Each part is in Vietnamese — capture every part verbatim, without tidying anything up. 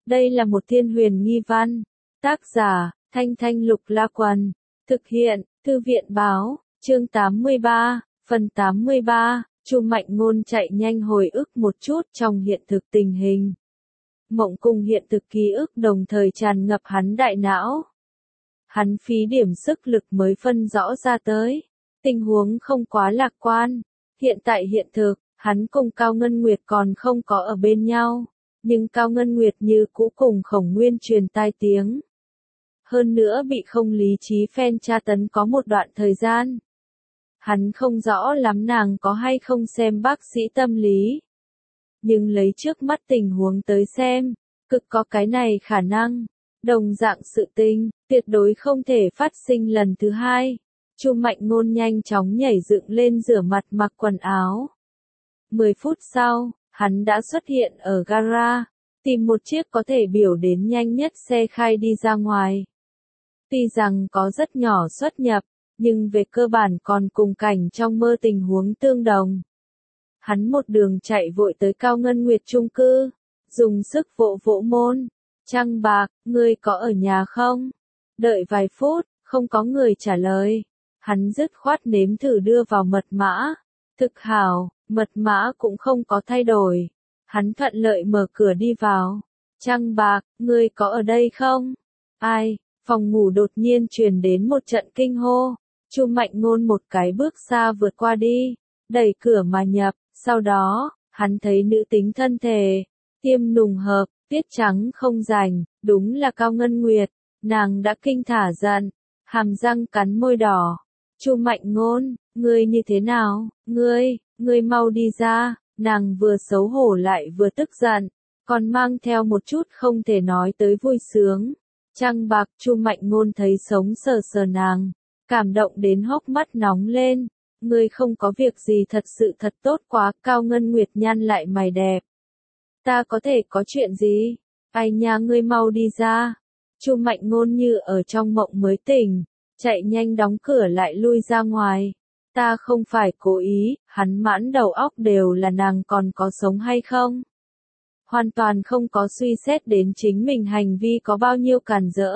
Đây là một thiên huyền nghi văn. Tác giả, Thanh Thanh Lục La Quần. Thực hiện, Thư viện Báo, chương tám mươi ba, phần tám mươi ba, Chu Mạnh Ngôn chạy nhanh hồi ức một chút trong hiện thực tình hình. Mộng cùng hiện thực ký ức đồng thời tràn ngập hắn đại não. Hắn phí điểm sức lực mới phân rõ ra tới. Tình huống không quá lạc quan. Hiện tại hiện thực, hắn cùng Cao Ngân Nguyệt còn không có ở bên nhau. Nhưng Cao Ngân Nguyệt như cũ cùng Khổng Nguyên truyền tai tiếng. Hơn nữa bị không lý trí phen tra tấn có một đoạn thời gian. Hắn không rõ lắm nàng có hay không xem bác sĩ tâm lý. Nhưng lấy trước mắt tình huống tới xem, cực có cái này khả năng. Đồng dạng sự tình, tuyệt đối không thể phát sinh lần thứ hai. Chu Mạnh Ngôn nhanh chóng nhảy dựng lên rửa mặt mặc quần áo. Mười phút sau, hắn đã xuất hiện ở gara, tìm một chiếc có thể biểu đến nhanh nhất xe khai đi ra ngoài. Tuy rằng có rất nhỏ xuất nhập, nhưng về cơ bản còn cùng cảnh trong mơ tình huống tương đồng. Hắn một đường chạy vội tới Cao Ngân Nguyệt chung cư, dùng sức vỗ vỗ môn. Trăng Bạc, ngươi có ở nhà không? Đợi vài phút, không có người trả lời. Hắn dứt khoát nếm thử đưa vào mật mã. Thực hảo, mật mã cũng không có thay đổi. Hắn thuận lợi mở cửa đi vào. Trăng Bạc, ngươi có ở đây không? Ai? Phòng ngủ đột nhiên truyền đến một trận kinh hô. Chu Mạnh Ngôn một cái bước xa vượt qua đi, đẩy cửa mà nhập, sau đó, hắn thấy nữ tính thân thể, tiêm nùng hợp, tiết trắng không rành, đúng là Cao Ngân Nguyệt, nàng đã kinh thả giận, hàm răng cắn môi đỏ. Chu Mạnh Ngôn, ngươi như thế nào? Ngươi, ngươi mau đi ra. Nàng vừa xấu hổ lại vừa tức giận, còn mang theo một chút không thể nói tới vui sướng. Trăng Bạc, Chu Mạnh Ngôn thấy sống sờ sờ nàng, cảm động đến hốc mắt nóng lên. Ngươi không có việc gì thật sự thật tốt quá. Cao Ngân Nguyệt nhăn lại mày đẹp. Ta có thể có chuyện gì? Ai nha, ngươi mau đi ra. Chu Mạnh Ngôn như ở trong mộng mới tỉnh, chạy nhanh đóng cửa lại lui ra ngoài. Ta không phải cố ý, hắn mãn đầu óc đều là nàng còn có sống hay không. Hoàn toàn không có suy xét đến chính mình hành vi có bao nhiêu càn rỡ.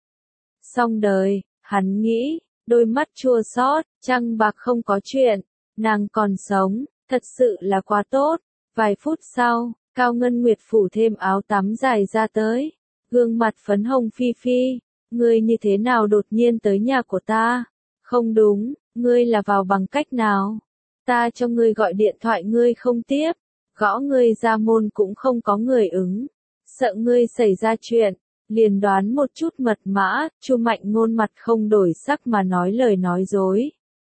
Xong đời, hắn nghĩ, đôi mắt chua xót. Trăng Bạc không có chuyện, nàng còn sống, thật sự là quá tốt. Vài phút sau, Cao Ngân Nguyệt phủ thêm áo tắm dài ra tới, gương mặt phấn hồng phi phi. Ngươi như thế nào đột nhiên tới nhà của ta? Không đúng, ngươi là vào bằng cách nào? Ta cho ngươi gọi điện thoại ngươi không tiếp, gõ ngươi ra môn cũng không có người ứng. Sợ ngươi xảy ra chuyện, liền đoán một chút mật mã. Chu Mạnh Ngôn mặt không đổi sắc mà nói lời nói dối.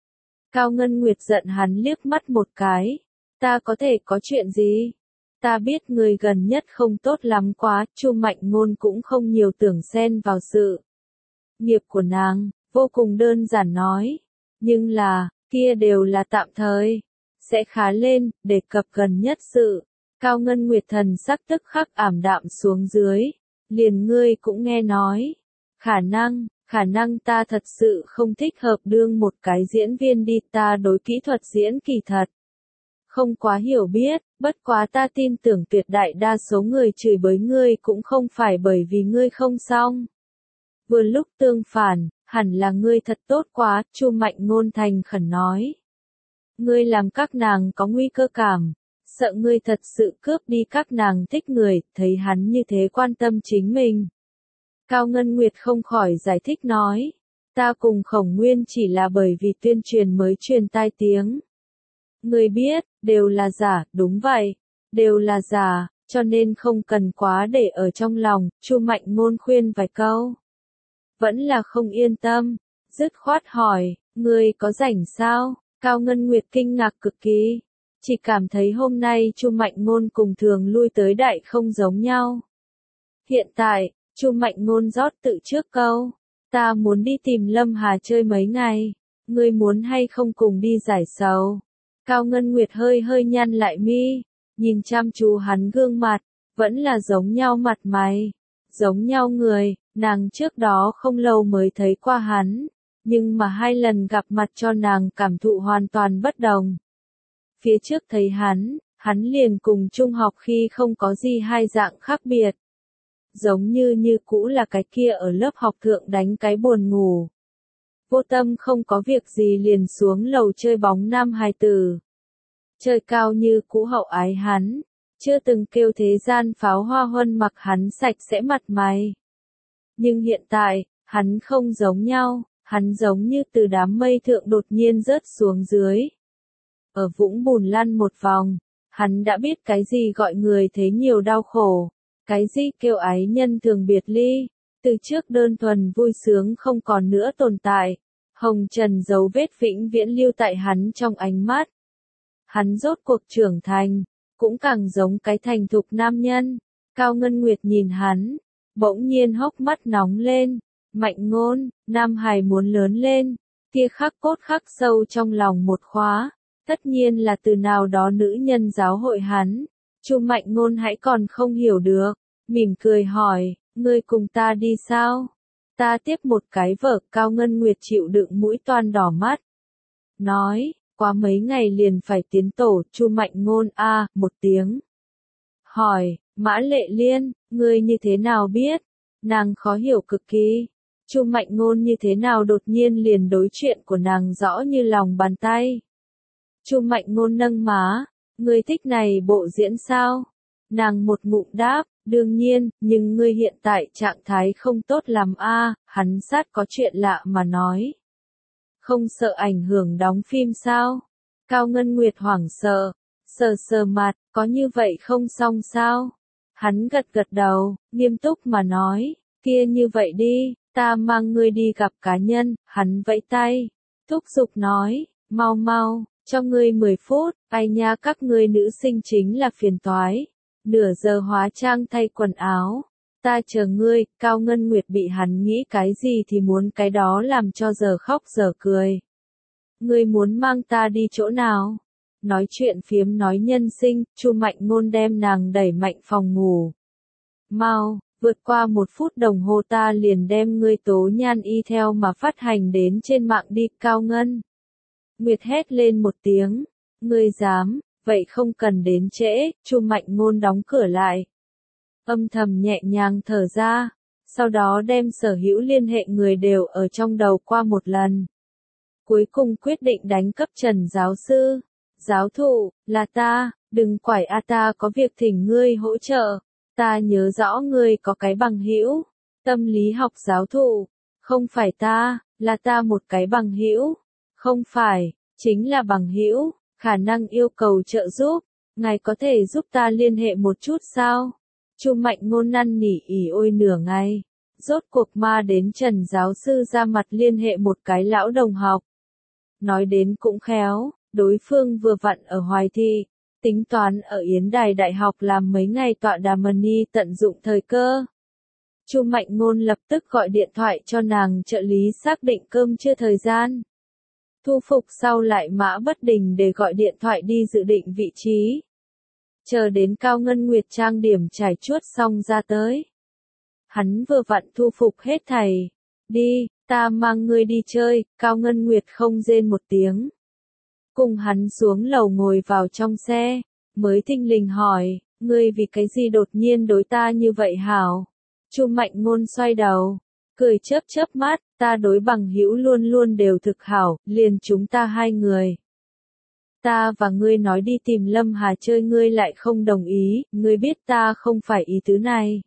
Cao Ngân Nguyệt giận hắn liếc mắt một cái. Ta có thể có chuyện gì? Ta biết ngươi gần nhất không tốt lắm quá. Chu Mạnh Ngôn cũng không nhiều tưởng xen vào sự nghiệp của nàng, vô cùng đơn giản nói. Nhưng là, kia đều là tạm thời, sẽ khá lên. Đề cập gần nhất sự, Cao Ngân Nguyệt thần sắc tức khắc ảm đạm xuống dưới. Liền ngươi cũng nghe nói, khả năng, khả năng ta thật sự không thích hợp đương một cái diễn viên đi. Ta đối kỹ thuật diễn kỳ thật không quá hiểu biết, bất quá ta tin tưởng tuyệt đại đa số người chửi bới ngươi cũng không phải bởi vì ngươi không xong. Vừa lúc tương phản, hẳn là ngươi thật tốt quá. Chu Mạnh Ngôn thành khẩn nói. Ngươi làm các nàng có nguy cơ cảm, sợ ngươi thật sự cướp đi các nàng thích người. Thấy hắn như thế quan tâm chính mình, Cao Ngân Nguyệt không khỏi giải thích nói. Ta cùng Khổng Nguyên chỉ là bởi vì tuyên truyền mới truyền tai tiếng. Ngươi biết, đều là giả. Đúng vậy, đều là giả, cho nên không cần quá để ở trong lòng. Chu Mạnh Ngôn khuyên vài câu, vẫn là không yên tâm, dứt khoát hỏi, ngươi có rảnh sao? Cao Ngân Nguyệt kinh ngạc cực kỳ, chỉ cảm thấy hôm nay Chu Mạnh Ngôn cùng thường lui tới đại không giống nhau. Hiện tại, Chu Mạnh Ngôn rót tự trước câu, ta muốn đi tìm Lâm Hà chơi mấy ngày, ngươi muốn hay không cùng đi giải sầu? Cao Ngân Nguyệt hơi hơi nhăn lại mi, nhìn chăm chú hắn gương mặt, vẫn là giống nhau mặt mày, giống nhau người. Nàng trước đó không lâu mới thấy qua hắn, nhưng mà hai lần gặp mặt cho nàng cảm thụ hoàn toàn bất đồng. Phía trước thấy hắn, hắn liền cùng trung học khi không có gì hai dạng khác biệt. giống như như cũ là cái kia ở lớp học thượng đánh cái buồn ngủ. Vô tâm không có việc gì liền xuống lầu chơi bóng nam hài tử. Trời cao như cũ hậu ái hắn, chưa từng kêu thế gian pháo hoa huân mặc hắn sạch sẽ mặt mày. Nhưng hiện tại, hắn không giống nhau, hắn giống như từ đám mây thượng đột nhiên rớt xuống dưới. Ở vũng bùn lăn một vòng, hắn đã biết cái gì gọi người thấy nhiều đau khổ, cái gì kêu ái nhân thường biệt ly, từ trước đơn thuần vui sướng không còn nữa tồn tại, hồng trần dấu vết vĩnh viễn lưu tại hắn trong ánh mắt. Hắn rốt cuộc trưởng thành, cũng càng giống cái thành thục nam nhân. Cao Ngân Nguyệt nhìn hắn, bỗng nhiên hốc mắt nóng lên. Mạnh Ngôn, Nam Hải muốn lớn lên, kia khắc cốt khắc sâu trong lòng một khóa, tất nhiên là từ nào đó nữ nhân giáo hội hắn. Chu Mạnh Ngôn hãy còn không hiểu được, mỉm cười hỏi, ngươi cùng ta đi sao? Ta tiếp một cái vở. Cao Ngân Nguyệt chịu đựng mũi toan đỏ mắt. Nói, qua mấy ngày liền phải tiến tổ. Chu Mạnh Ngôn a à, một tiếng. Hỏi, Mã Lệ Liên, ngươi như thế nào biết? Nàng khó hiểu cực kỳ. Chu Mạnh Ngôn như thế nào đột nhiên liền đối chuyện của nàng rõ như lòng bàn tay. Chu Mạnh Ngôn nâng má, ngươi thích này bộ diễn sao? Nàng một ngụm đáp, đương nhiên, nhưng ngươi hiện tại trạng thái không tốt lắm a. À, hắn sát có chuyện lạ mà nói. Không sợ ảnh hưởng đóng phim sao? Cao Ngân Nguyệt hoảng sợ, sờ sờ mặt, có như vậy không xong sao? Hắn gật gật đầu, nghiêm túc mà nói, kia như vậy đi, ta mang ngươi đi gặp cá nhân. Hắn vẫy tay, thúc giục nói, mau mau, cho ngươi mười phút, ai nha các ngươi nữ sinh chính là phiền toái. Nửa giờ hóa trang thay quần áo, ta chờ ngươi. Cao Ngân Nguyệt bị hắn nghĩ cái gì thì muốn cái đó làm cho giờ khóc giờ cười. Ngươi muốn mang ta đi chỗ nào? Nói chuyện phiếm nói nhân sinh. Chu Mạnh Ngôn đem nàng đẩy mạnh phòng ngủ. Mau, vượt qua một phút đồng hồ ta liền đem ngươi tố nhan y theo mà phát hành đến trên mạng đi. Cao Ngân Nguyệt hét lên một tiếng, ngươi dám, vậy không cần đến trễ. Chu Mạnh Ngôn đóng cửa lại, âm thầm nhẹ nhàng thở ra, sau đó đem sở hữu liên hệ người đều ở trong đầu qua một lần. Cuối cùng quyết định đánh cấp Trần giáo sư. Giáo thụ, là ta, đừng quải a ta có việc thỉnh ngươi hỗ trợ. Ta nhớ rõ ngươi có cái bằng hữu, tâm lý học giáo thụ. Không phải ta, là ta một cái bằng hữu. Không phải, chính là bằng hữu, khả năng yêu cầu trợ giúp. Ngài có thể giúp ta liên hệ một chút sao? Chu Mạnh Ngôn năn nỉ ỉ ôi nửa ngày. Rốt cuộc ma đến Trần giáo sư ra mặt liên hệ một cái lão đồng học. Nói đến cũng khéo, đối phương vừa vặn ở Hoài Thị, tính toán ở Yến Đài Đại học làm mấy ngày tọa đàm money tận dụng thời cơ. Chu Mạnh Ngôn lập tức gọi điện thoại cho nàng trợ lý xác định cơm trưa thời gian. Thu phục sau lại mã bất đình để gọi điện thoại đi dự định vị trí. Chờ đến Cao Ngân Nguyệt trang điểm trải chuốt xong ra tới. Hắn vừa vặn thu phục hết thảy. Đi, ta mang ngươi đi chơi. Cao Ngân Nguyệt không rên một tiếng. Cùng hắn xuống lầu ngồi vào trong xe, mới thình lình hỏi, ngươi vì cái gì đột nhiên đối ta như vậy hảo? Chu Mạnh Ngôn xoay đầu, cười chớp chớp mắt, ta đối bằng hữu luôn luôn đều thực hảo, liền chúng ta hai người. Ta và ngươi nói đi tìm Lâm Hà chơi ngươi lại không đồng ý, ngươi biết ta không phải ý tứ này.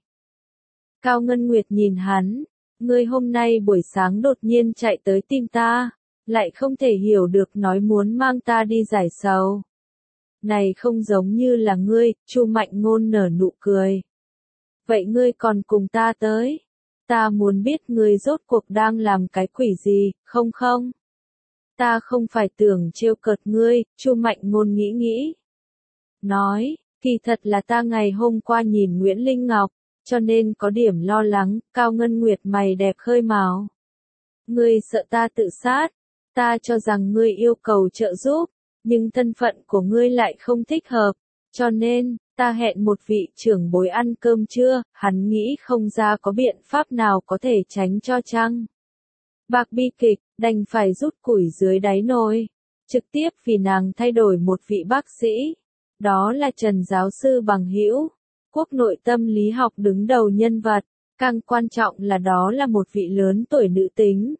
Cao Ngân Nguyệt nhìn hắn, ngươi hôm nay buổi sáng đột nhiên chạy tới tìm ta, lại không thể hiểu được nói muốn mang ta đi giải sầu. Này không giống như là ngươi. Chu Mạnh Ngôn nở nụ cười. Vậy ngươi còn cùng ta tới? Ta muốn biết ngươi rốt cuộc đang làm cái quỷ gì, không không? Ta không phải tưởng trêu cợt ngươi. Chu Mạnh Ngôn nghĩ nghĩ. Nói, kỳ thật là ta ngày hôm qua nhìn Nguyễn Linh Ngọc, cho nên có điểm lo lắng. Cao Ngân Nguyệt mày đẹp khơi mào. Ngươi sợ ta tự sát? Ta cho rằng ngươi yêu cầu trợ giúp, nhưng thân phận của ngươi lại không thích hợp, cho nên, ta hẹn một vị trưởng bối ăn cơm trưa. Hắn nghĩ không ra có biện pháp nào có thể tránh cho chăng. Bạc bi kịch, đành phải rút củi dưới đáy nồi, trực tiếp vì nàng thay đổi một vị bác sĩ. Đó là Trần giáo sư bằng hữu. quốc nội tâm lý học đứng đầu nhân vật, càng quan trọng là đó là một vị lớn tuổi nữ tính.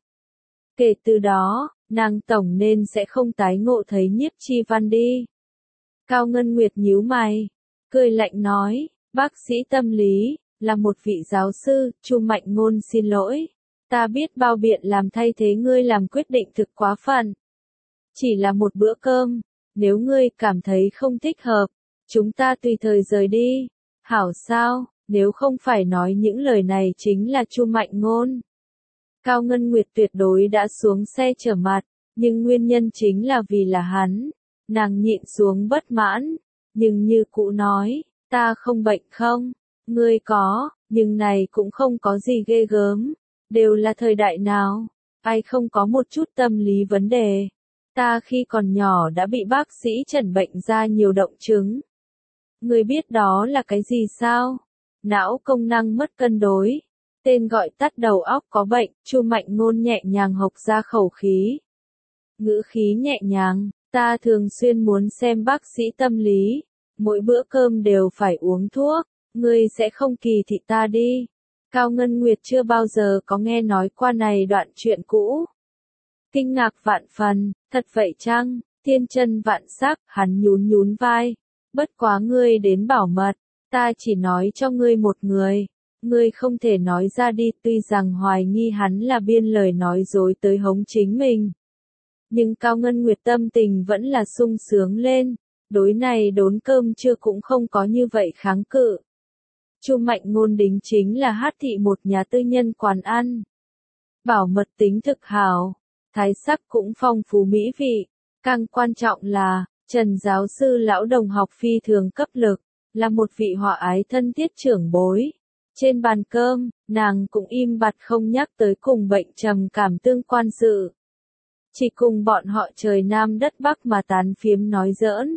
Kể từ đó, nàng tổng nên sẽ không tái ngộ thấy Nhiếp Chi Văn đi. Cao Ngân Nguyệt nhíu mày, cười lạnh nói, bác sĩ tâm lý, là một vị giáo sư, Chu Mạnh Ngôn xin lỗi. Ta biết bao biện làm thay thế ngươi làm quyết định thực quá phận. Chỉ là một bữa cơm, nếu ngươi cảm thấy không thích hợp, chúng ta tùy thời rời đi. Hảo sao, nếu không phải nói những lời này chính là Chu Mạnh Ngôn. Cao Ngân Nguyệt tuyệt đối đã xuống xe trở mặt, nhưng nguyên nhân chính là vì là hắn. Nàng nhịn xuống bất mãn, nhưng như cụ nói, ta không bệnh không, ngươi có, nhưng này cũng không có gì ghê gớm, đều là thời đại nào, ai không có một chút tâm lý vấn đề. Ta khi còn nhỏ đã bị bác sĩ chẩn bệnh ra nhiều động chứng. Ngươi biết đó là cái gì sao? Não công năng mất cân đối. Tên gọi tắt đầu óc có bệnh, Chu Mạnh Ngôn nhẹ nhàng hộc ra khẩu khí. Ngữ khí nhẹ nhàng, ta thường xuyên muốn xem bác sĩ tâm lý, mỗi bữa cơm đều phải uống thuốc, ngươi sẽ không kỳ thị ta đi. Cao Ngân Nguyệt chưa bao giờ có nghe nói qua này đoạn chuyện cũ. Kinh ngạc vạn phần, thật vậy chăng, thiên chân vạn sắc, hắn nhún nhún vai. Bất quá ngươi đến bảo mật, ta chỉ nói cho ngươi một người. Ngươi không thể nói ra đi, tuy rằng hoài nghi hắn là biên lời nói dối tới hống chính mình. Nhưng Cao Ngân Nguyệt tâm tình vẫn là sung sướng lên, đối này đốn cơm trưa cũng không có như vậy kháng cự. Chu Mạnh Ngôn đính chính là hát thị một nhà tư nhân quán ăn. Bảo mật tính thực hảo, thái sắc cũng phong phú mỹ vị, càng quan trọng là, Trần giáo sư lão đồng học phi thường cấp lực, là một vị hòa ái thân thiết trưởng bối. Trên bàn cơm, nàng cũng im bặt không nhắc tới cùng bệnh trầm cảm tương quan sự. Chỉ cùng bọn họ trời Nam đất Bắc mà tán phiếm nói giỡn.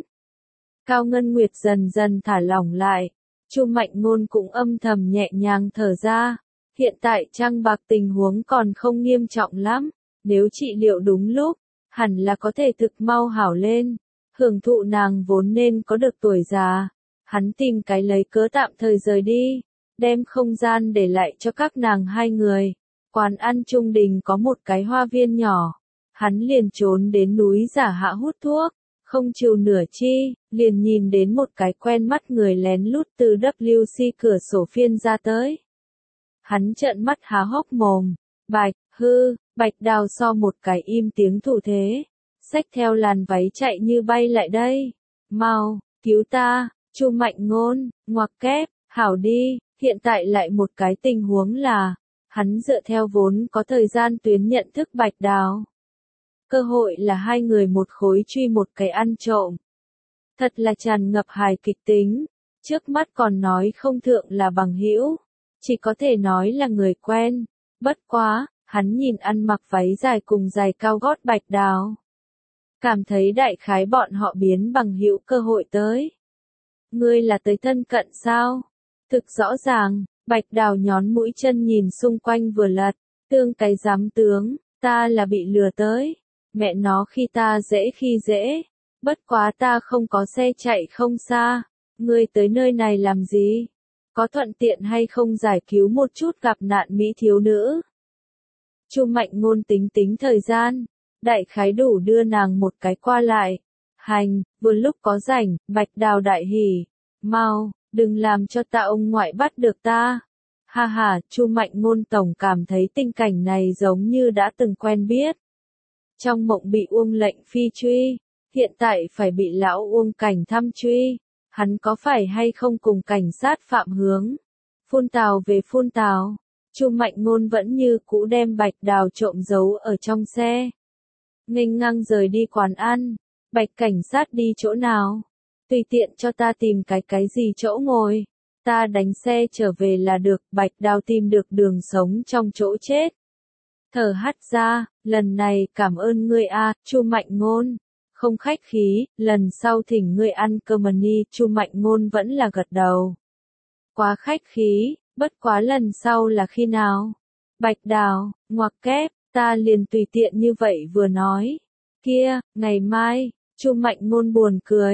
Cao Ngân Nguyệt dần dần thả lỏng lại, Chu Mạnh Ngôn cũng âm thầm nhẹ nhàng thở ra. Hiện tại trăng bạc tình huống còn không nghiêm trọng lắm, nếu trị liệu đúng lúc, hẳn là có thể thực mau hảo lên. Hưởng thụ nàng vốn nên có được tuổi già. Hắn tìm cái lấy cớ tạm thời rời đi, đem không gian để lại cho các nàng hai người. Quán ăn Trung Đình có một cái hoa viên nhỏ. Hắn liền trốn đến núi giả hạ hút thuốc, không chịu nửa chi, liền nhìn đến một cái quen mắt người lén lút từ W C cửa sổ phiên ra tới. Hắn trợn mắt há hốc mồm, Bạch, hư, Bạch Đào so một cái im tiếng thủ thế, xách theo làn váy chạy như bay lại đây. Mau, cứu ta, Chu Mạnh Ngôn, ngoặc kép, hảo đi, hiện tại lại một cái tình huống là, hắn dựa theo vốn có thời gian tuyến nhận thức Bạch Đào. Cơ hội là hai người một khối truy một cái ăn trộm. Thật là tràn ngập hài kịch tính, trước mắt còn nói không thượng là bằng hữu, chỉ có thể nói là người quen. Bất quá, hắn nhìn ăn mặc váy dài cùng giày cao gót Bạch Đào. Cảm thấy đại khái bọn họ biến bằng hữu cơ hội tới. Ngươi là tới thân cận sao? Thực rõ ràng, Bạch Đào nhón mũi chân nhìn xung quanh vừa lật, tương cái giám tướng, ta là bị lừa tới. Mẹ nó khi ta dễ khi dễ, bất quá ta không có xe chạy không xa, ngươi tới nơi này làm gì? Có thuận tiện hay không giải cứu một chút gặp nạn mỹ thiếu nữ? Chu Mạnh Ngôn tính tính thời gian, đại khái đủ đưa nàng một cái qua lại. Hành, vừa lúc có rảnh, Bạch Đào đại hỉ, mau, đừng làm cho ta ông ngoại bắt được ta. Ha ha, Chu Mạnh Ngôn tổng cảm thấy tình cảnh này giống như đã từng quen biết. Trong mộng bị Uông lệnh phi truy, hiện tại phải bị lão Uông cảnh thăm truy, hắn có phải hay không cùng cảnh sát phạm hướng? Phun tào về phun tào, Chu Mạnh Ngôn vẫn như cũ đem Bạch Đào trộm giấu ở trong xe. Nghênh ngang rời đi quán ăn, Bạch cảnh sát đi chỗ nào? Tùy tiện cho ta tìm cái cái gì chỗ ngồi, ta đánh xe trở về là được. Bạch Đào tìm được đường sống trong chỗ chết. Thở hắt ra, lần này cảm ơn ngươi a, Chu Mạnh Ngôn. Không khách khí, lần sau thỉnh ngươi ăn cơm ni, Chu Mạnh Ngôn vẫn là gật đầu. Quá khách khí, bất quá lần sau là khi nào? Bạch Đào, ngoặc kép, ta liền tùy tiện như vậy vừa nói. Kia, ngày mai, Chu Mạnh Ngôn buồn cười.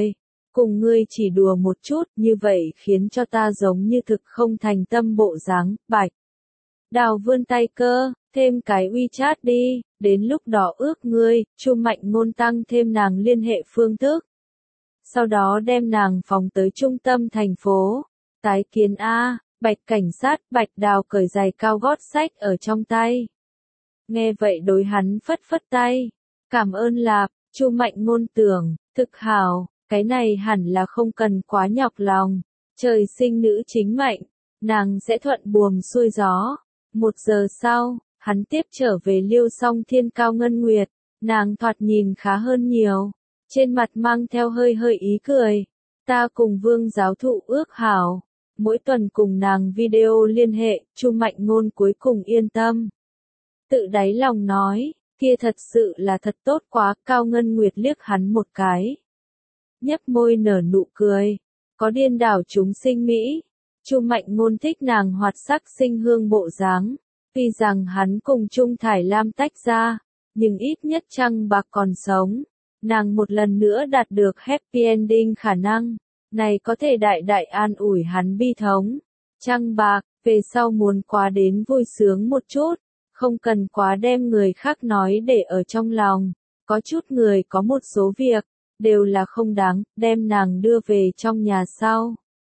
cùng ngươi chỉ đùa một chút, như vậy khiến cho ta giống như thực không thành tâm bộ dáng. Bạch Đào vươn tay cơ, thêm cái WeChat đi, đến lúc đó ước ngươi, Chu Mạnh Ngôn tăng thêm nàng liên hệ phương thức. Sau đó đem nàng phóng tới trung tâm thành phố. Tái kiến A, Bạch cảnh sát, Bạch Đào cởi giày cao gót xách ở trong tay. Nghe vậy đối hắn phất phất tay. Cảm ơn Lạp, Chu Mạnh Ngôn tưởng, thực hảo, cái này hẳn là không cần quá nhọc lòng. Trời sinh nữ chính mệnh, nàng sẽ thuận buồm xuôi gió. Một giờ sau, hắn tiếp trở về Liêu Song Thiên Cao Ngân Nguyệt, nàng thoạt nhìn khá hơn nhiều, trên mặt mang theo hơi hơi ý cười. Ta cùng Vương giáo thụ ước hảo, mỗi tuần cùng nàng video liên hệ, Chu Mạnh Ngôn cuối cùng yên tâm. Tự đáy lòng nói, kia thật sự là thật tốt quá, Cao Ngân Nguyệt liếc hắn một cái. Nhấp môi nở nụ cười, có điên đảo chúng sinh Mỹ. Chu Mạnh Ngôn thích nàng hoạt sắc sinh hương bộ dáng, tuy rằng hắn cùng Trung Thải Lam tách ra, nhưng ít nhất Trăng Bạc còn sống, nàng một lần nữa đạt được happy ending khả năng, này có thể đại đại an ủi hắn bi thống. Trăng Bạc, về sau muốn quá đến vui sướng một chút, không cần quá đem người khác nói để ở trong lòng, có chút người có một số việc, đều là không đáng, đem nàng đưa về trong nhà sau.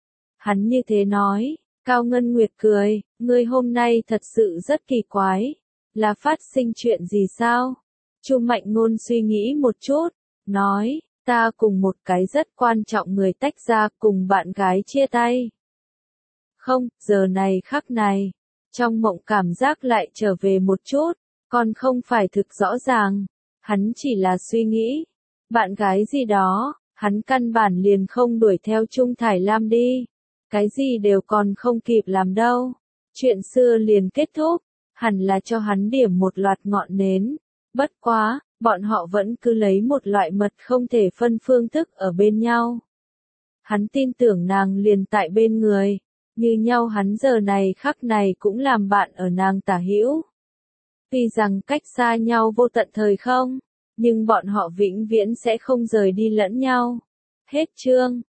Hắn như thế nói, Cao Ngân Nguyệt cười, ngươi hôm nay thật sự rất kỳ quái, là phát sinh chuyện gì sao? Chu Mạnh Ngôn suy nghĩ một chút, nói, ta cùng một cái rất quan trọng người tách ra, cùng bạn gái chia tay. Không, giờ này khắc này, trong mộng cảm giác lại trở về một chút, còn không phải thực rõ ràng, hắn chỉ là suy nghĩ, bạn gái gì đó, hắn căn bản liền không đuổi theo Trung Thải Lam đi. Cái gì đều còn không kịp làm đâu. Chuyện xưa liền kết thúc, hẳn là cho hắn điểm một loạt ngọn nến. Bất quá, bọn họ vẫn cứ lấy một loại mật không thể phân phương thức ở bên nhau. Hắn tin tưởng nàng liền tại bên người, như nhau hắn giờ này khắc này cũng làm bạn ở nàng tả hữu. Tuy rằng cách xa nhau vô tận thời không, nhưng bọn họ vĩnh viễn sẽ không rời đi lẫn nhau. Hết chương.